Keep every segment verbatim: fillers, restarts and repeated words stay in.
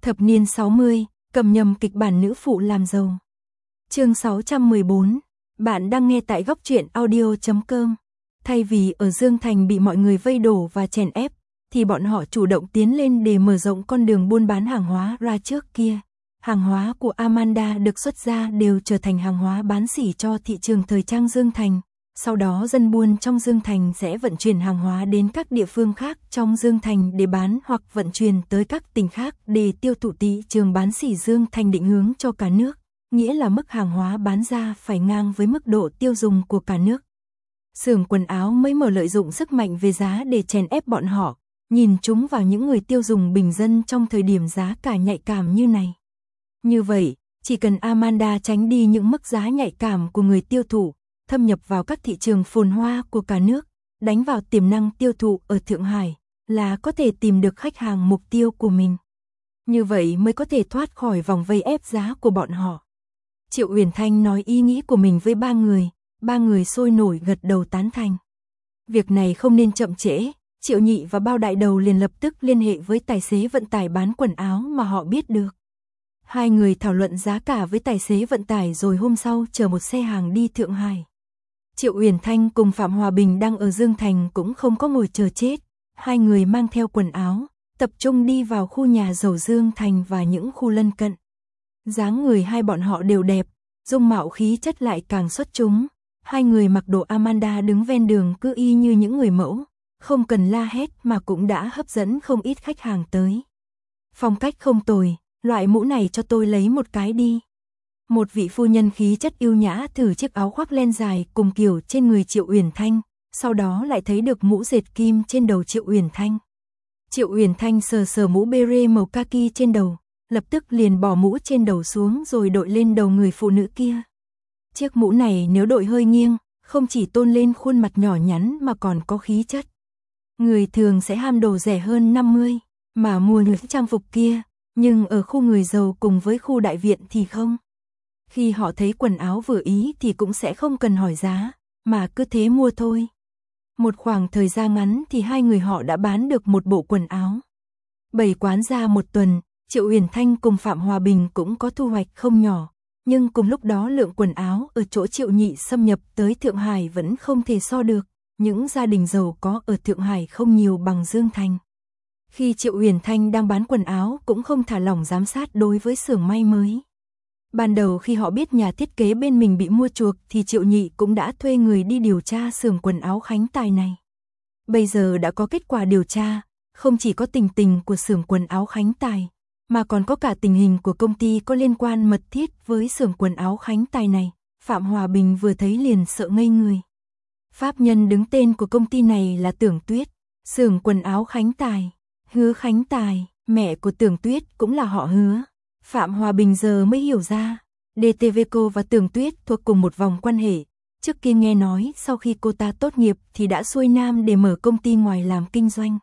Thập niên sáu mươi, cầm nhầm kịch bản nữ phụ làm giàu. Chương sáu trăm mười bốn, bạn đang nghe tại góc truyện audio chấm com. Thay vì ở Dương Thành bị mọi người vây đổ và chèn ép, thì bọn họ chủ động tiến lên để mở rộng con đường buôn bán hàng hóa ra trước kia. Hàng hóa của Amanda được xuất ra đều trở thành hàng hóa bán sỉ cho thị trường thời trang Dương Thành. Sau đó dân buôn trong Dương Thành sẽ vận chuyển hàng hóa đến các địa phương khác trong Dương Thành để bán hoặc vận chuyển tới các tỉnh khác để tiêu thụ. Thị trường bán sỉ Dương Thành định hướng cho cả nước, nghĩa là mức hàng hóa bán ra phải ngang với mức độ tiêu dùng của cả nước. Xưởng quần áo mới mở lợi dụng sức mạnh về giá để chèn ép bọn họ, nhìn chúng vào những người tiêu dùng bình dân trong thời điểm giá cả nhạy cảm như này. Như vậy, chỉ cần Amanda tránh đi những mức giá nhạy cảm của người tiêu thụ, thâm nhập vào các thị trường phồn hoa của cả nước, đánh vào tiềm năng tiêu thụ ở Thượng Hải, là có thể tìm được khách hàng mục tiêu của mình. Như vậy mới có thể thoát khỏi vòng vây ép giá của bọn họ. Triệu Uyển Thanh nói ý nghĩ của mình với ba người, ba người sôi nổi gật đầu tán thành. Việc này không nên chậm trễ, Triệu Nhị và Bao Đại Đầu liền lập tức liên hệ với tài xế vận tải bán quần áo mà họ biết được. Hai người thảo luận giá cả với tài xế vận tải rồi hôm sau chở một xe hàng đi Thượng Hải. Triệu Uyển Thanh cùng Phạm Hòa Bình đang ở Dương Thành cũng không có ngồi chờ chết. Hai người mang theo quần áo, tập trung đi vào khu nhà giàu Dương Thành và những khu lân cận. Dáng người hai bọn họ đều đẹp, dung mạo khí chất lại càng xuất chúng. Hai người mặc đồ Amanda đứng ven đường cứ y như những người mẫu, không cần la hét mà cũng đã hấp dẫn không ít khách hàng tới. Phong cách không tồi, loại mũ này cho tôi lấy một cái đi. Một vị phu nhân khí chất yêu nhã thử chiếc áo khoác len dài cùng kiểu trên người Triệu Uyển Thanh, sau đó lại thấy được mũ dệt kim trên đầu Triệu Uyển Thanh. Triệu Uyển Thanh sờ sờ mũ beret màu kaki trên đầu, lập tức liền bỏ mũ trên đầu xuống rồi đội lên đầu người phụ nữ kia. Chiếc mũ này nếu đội hơi nghiêng, không chỉ tôn lên khuôn mặt nhỏ nhắn mà còn có khí chất. Người thường sẽ ham đồ rẻ hơn năm mươi, mà mua những trang phục kia, nhưng ở khu người giàu cùng với khu đại viện thì không. Khi họ thấy quần áo vừa ý thì cũng sẽ không cần hỏi giá, mà cứ thế mua thôi. Một khoảng thời gian ngắn thì hai người họ đã bán được một bộ quần áo. Bày quán ra một tuần, Triệu Uyển Thanh cùng Phạm Hòa Bình cũng có thu hoạch không nhỏ. Nhưng cùng lúc đó lượng quần áo ở chỗ Triệu Nhị xâm nhập tới Thượng Hải vẫn không thể so được. Những gia đình giàu có ở Thượng Hải không nhiều bằng Dương Thành. Khi Triệu Uyển Thanh đang bán quần áo cũng không thả lỏng giám sát đối với xưởng may mới. Ban đầu khi họ biết nhà thiết kế bên mình bị mua chuộc thì Triệu Nhị cũng đã thuê người đi điều tra xưởng quần áo Khánh Tài này. Bây giờ đã có kết quả điều tra, không chỉ có tình tình của xưởng quần áo Khánh Tài, mà còn có cả tình hình của công ty có liên quan mật thiết với xưởng quần áo Khánh Tài này. Phạm Hòa Bình vừa thấy liền sợ ngây người. Pháp nhân đứng tên của công ty này là Tưởng Tuyết, xưởng quần áo Khánh Tài, Hứa Khánh Tài, mẹ của Tưởng Tuyết cũng là họ Hứa. Phạm Hòa Bình giờ mới hiểu ra, đê tê vê cô và Tưởng Tuyết thuộc cùng một vòng quan hệ. Trước kia nghe nói sau khi cô ta tốt nghiệp thì đã xuôi nam để mở công ty ngoài làm kinh doanh.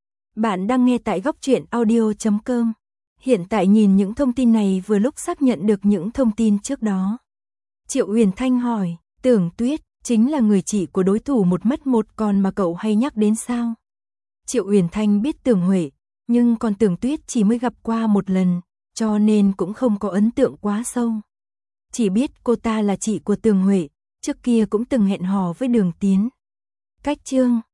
Bạn đang nghe tại góc truyện audio chấm com. Hiện tại nhìn những thông tin này vừa lúc xác nhận được những thông tin trước đó. Triệu Uyển Thanh hỏi, Tưởng Tuyết chính là người chị của đối thủ một mất một còn mà cậu hay nhắc đến sao? Triệu Uyển Thanh biết Tưởng Huệ, nhưng còn Tưởng Tuyết chỉ mới gặp qua một lần, cho nên cũng không có ấn tượng quá sâu. Chỉ biết cô ta là chị của Tưởng Huệ, trước kia cũng từng hẹn hò với Đường Tiến. Cách chương,